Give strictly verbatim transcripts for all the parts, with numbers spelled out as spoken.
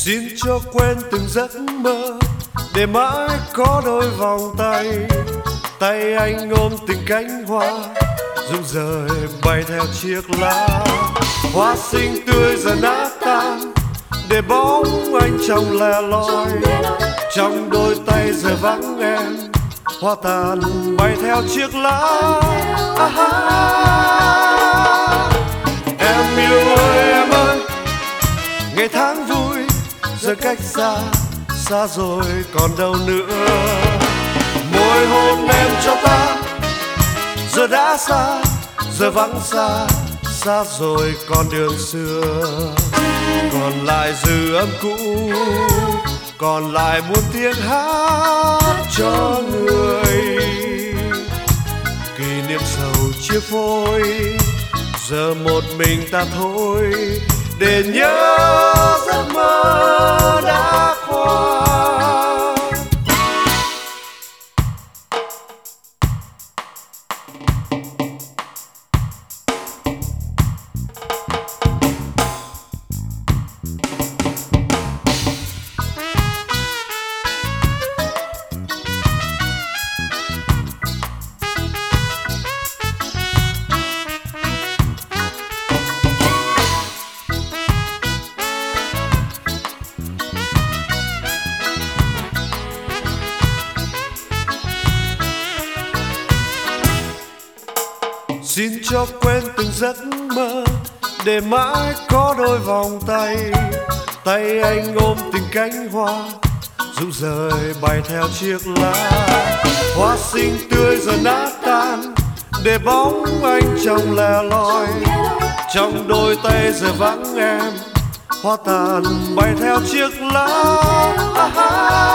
Xin cho quên từng giấc mơ để mãi có đôi vòng tay. Tay anh ôm từng cánh hoa rụng rời bay theo chiếc lá. Hoa xinh tươi giờ nát tan để bóng anh trong lẻ loi. Trong đôi tay giờ vắng em, hoa tàn bay theo chiếc lá. À ha. Em yêu ơi em ơi, ngày tháng vui giờ cách xa, xa rồi còn đâu nữa. Môi hôn em cho ta giờ đã xa, giờ vắng xa, xa rồi con đường xưa. Còn lại dư âm cũ, còn lại muôn tiếng hát cho người. Kỷ niệm sầu chia phôi, giờ một mình ta thôi, để nhớ giấc mơ đã qua. Xin cho quên từng giấc mơ để mãi có đôi vòng tay. Tay anh ôm từng cánh hoa rụng rời bay theo chiếc lá. Hoa xinh tươi giờ nát tan để bóng anh trong lẻ loi. Trong đôi tay giờ vắng em, hoa tàn bay theo chiếc lá. À ha.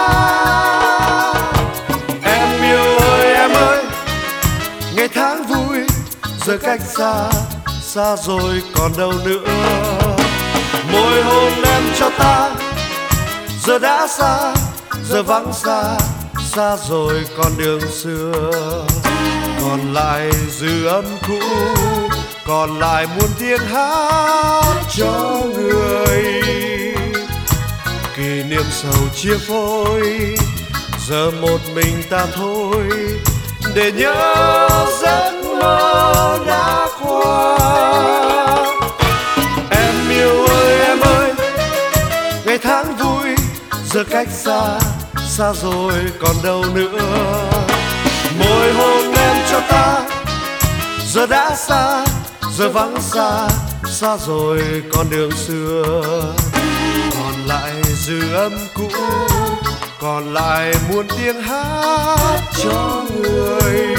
Em yêu ơi em ơi, ngày tháng vui giờ cách xa, xa rồi còn đâu nữa. Môi hôn em cho ta giờ đã xa, giờ vắng xa, xa rồi con đường xưa. Còn lại dư âm cũ, còn lại muôn tiếng hát cho người. Kỷ niệm sầu chia phôi, giờ một mình ta thôi, để nhớ giấc mơ đã qua. Em yêu ơi em ơi, ngày tháng vui giờ cách xa, xa rồi còn đâu nữa. Môi hôn em cho ta giờ đã xa, giờ vắng xa, xa rồi con đường xưa. Còn lại dư âm cũ, còn lại muôn tiếng hát cho người.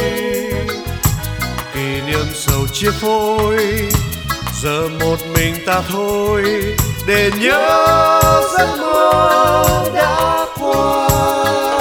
Kỷ niệm sầu chia phôi, giờ một mình ta thôi, để nhớ giấc mơ đã qua.